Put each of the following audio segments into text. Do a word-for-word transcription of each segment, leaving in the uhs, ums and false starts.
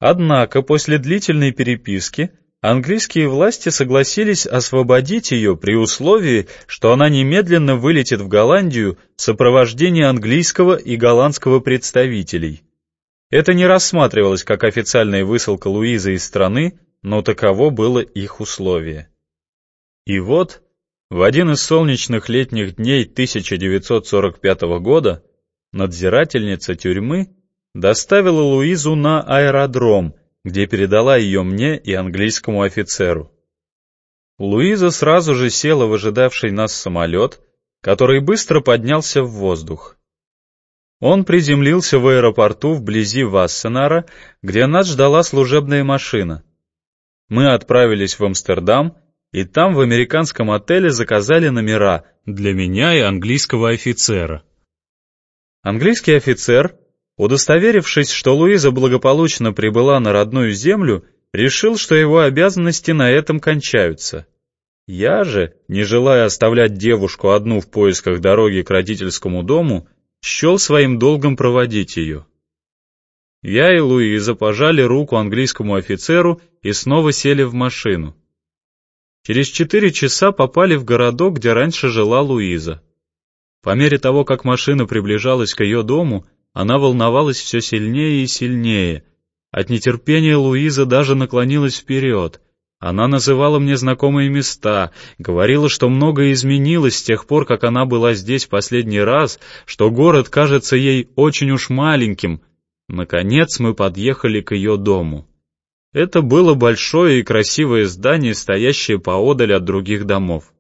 Однако после длительной переписки английские власти согласились освободить ее при условии, что она немедленно вылетит в Голландию в сопровождении английского и голландского представителей. Это не рассматривалось как официальная высылка Луизы из страны, но таково было их условие. И вот, в один из солнечных летних дней тысяча девятьсот сорок пятого года надзирательница тюрьмы доставила Луизу на аэродром, где передала ее мне и английскому офицеру. Луиза сразу же села в ожидавший нас самолет, который быстро поднялся в воздух. Он приземлился в аэропорту вблизи Вассенара, где нас ждала служебная машина. Мы отправились в Амстердам, и там в американском отеле заказали номера для меня и английского офицера. Английский офицер, удостоверившись, что Луиза благополучно прибыла на родную землю, решил, что его обязанности на этом кончаются. Я же, не желая оставлять девушку одну в поисках дороги к родительскому дому, счел своим долгом проводить ее. Я и Луиза пожали руку английскому офицеру и снова сели в машину. Через четыре часа попали в городок, где раньше жила Луиза. По мере того, как машина приближалась к ее дому, она волновалась все сильнее и сильнее. От нетерпения Луиза даже наклонилась вперед. Она называла мне знакомые места, говорила, что многое изменилось с тех пор, как она была здесь в последний раз, что город кажется ей очень уж маленьким. Наконец мы подъехали к ее дому. Это было большое и красивое здание, стоящее поодаль от других домов.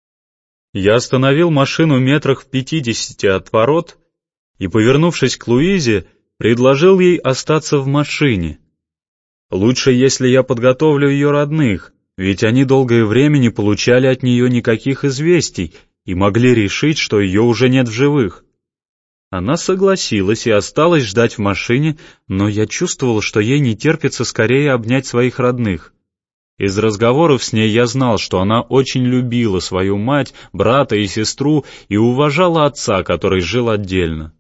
Я остановил машину метрах в пятидесяти от ворот и, повернувшись к Луизе, предложил ей остаться в машине. Лучше, если я подготовлю ее родных, ведь они долгое время не получали от нее никаких известий и могли решить, что ее уже нет в живых. Она согласилась и осталась ждать в машине, но я чувствовал, что ей не терпится скорее обнять своих родных. Из разговоров с ней я знал, что она очень любила свою мать, брата и сестру и уважала отца, который жил отдельно.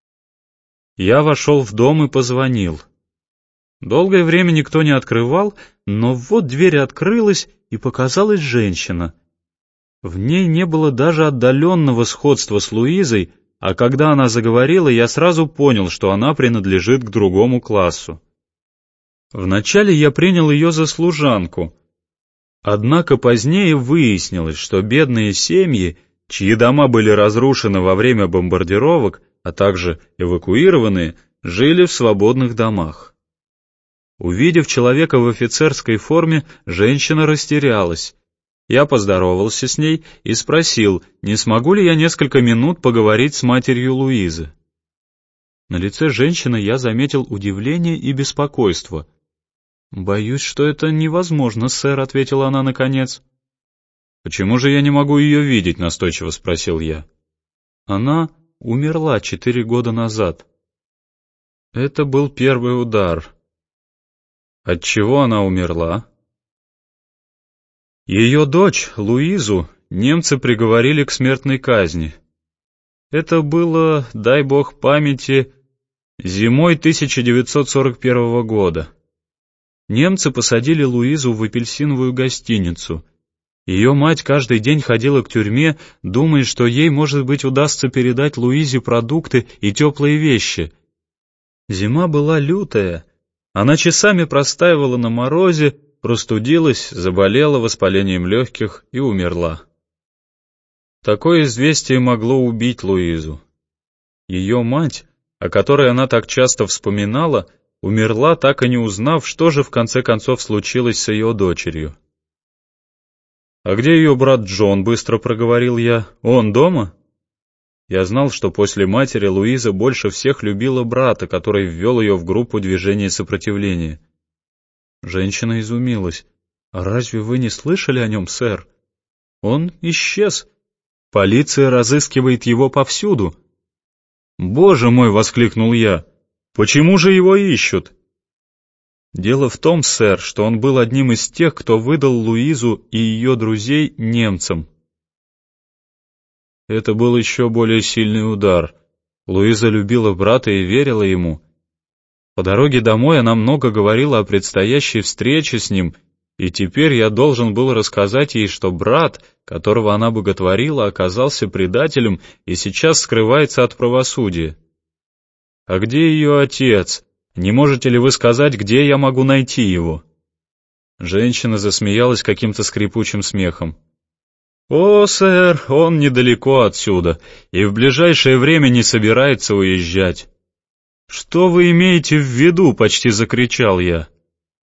Я вошел в дом и позвонил. Долгое время никто не открывал, но вот дверь открылась, и показалась женщина. В ней не было даже отдаленного сходства с Луизой, а когда она заговорила, я сразу понял, что она принадлежит к другому классу. Вначале я принял ее за служанку, однако позднее выяснилось, что бедные семьи, чьи дома были разрушены во время бомбардировок, а также эвакуированные, жили в свободных домах. Увидев человека в офицерской форме, женщина растерялась. Я поздоровался с ней и спросил, не смогу ли я несколько минут поговорить с матерью Луизы. На лице женщины я заметил удивление и беспокойство. «Боюсь, что это невозможно, сэр», — ответила она наконец. «Почему же я не могу ее видеть?» — настойчиво спросил я. «Она умерла четыре года назад». Это был первый удар. От чего она умерла? Ее дочь, Луизу, немцы приговорили к смертной казни. Это было, дай бог памяти, зимой тысяча девятьсот сорок первого года. Немцы посадили Луизу в апельсиновую гостиницу. Ее мать каждый день ходила к тюрьме, думая, что ей, может быть, удастся передать Луизе продукты и теплые вещи. Зима была лютая. Она часами простаивала на морозе, простудилась, заболела воспалением легких и умерла. Такое известие могло убить Луизу. Ее мать, о которой она так часто вспоминала, умерла, так и не узнав, что же в конце концов случилось с ее дочерью. «А где ее брат Джон?» — быстро проговорил я. «Он дома?» Я знал, что после матери Луиза больше всех любила брата, который ввел ее в группу движения сопротивления. Женщина изумилась. «А разве вы не слышали о нем, сэр? Он исчез. Полиция разыскивает его повсюду». «Боже мой!» — воскликнул я. «Почему же его ищут?» «Дело в том, сэр, что он был одним из тех, кто выдал Луизу и ее друзей немцам». Это был еще более сильный удар. Луиза любила брата и верила ему. По дороге домой она много говорила о предстоящей встрече с ним, и теперь я должен был рассказать ей, что брат, которого она боготворила, оказался предателем и сейчас скрывается от правосудия. А где ее отец? Не можете ли вы сказать, где я могу найти его?» Женщина засмеялась каким-то скрипучим смехом. «О, сэр, он недалеко отсюда и в ближайшее время не собирается уезжать». «Что вы имеете в виду?» — почти закричал я.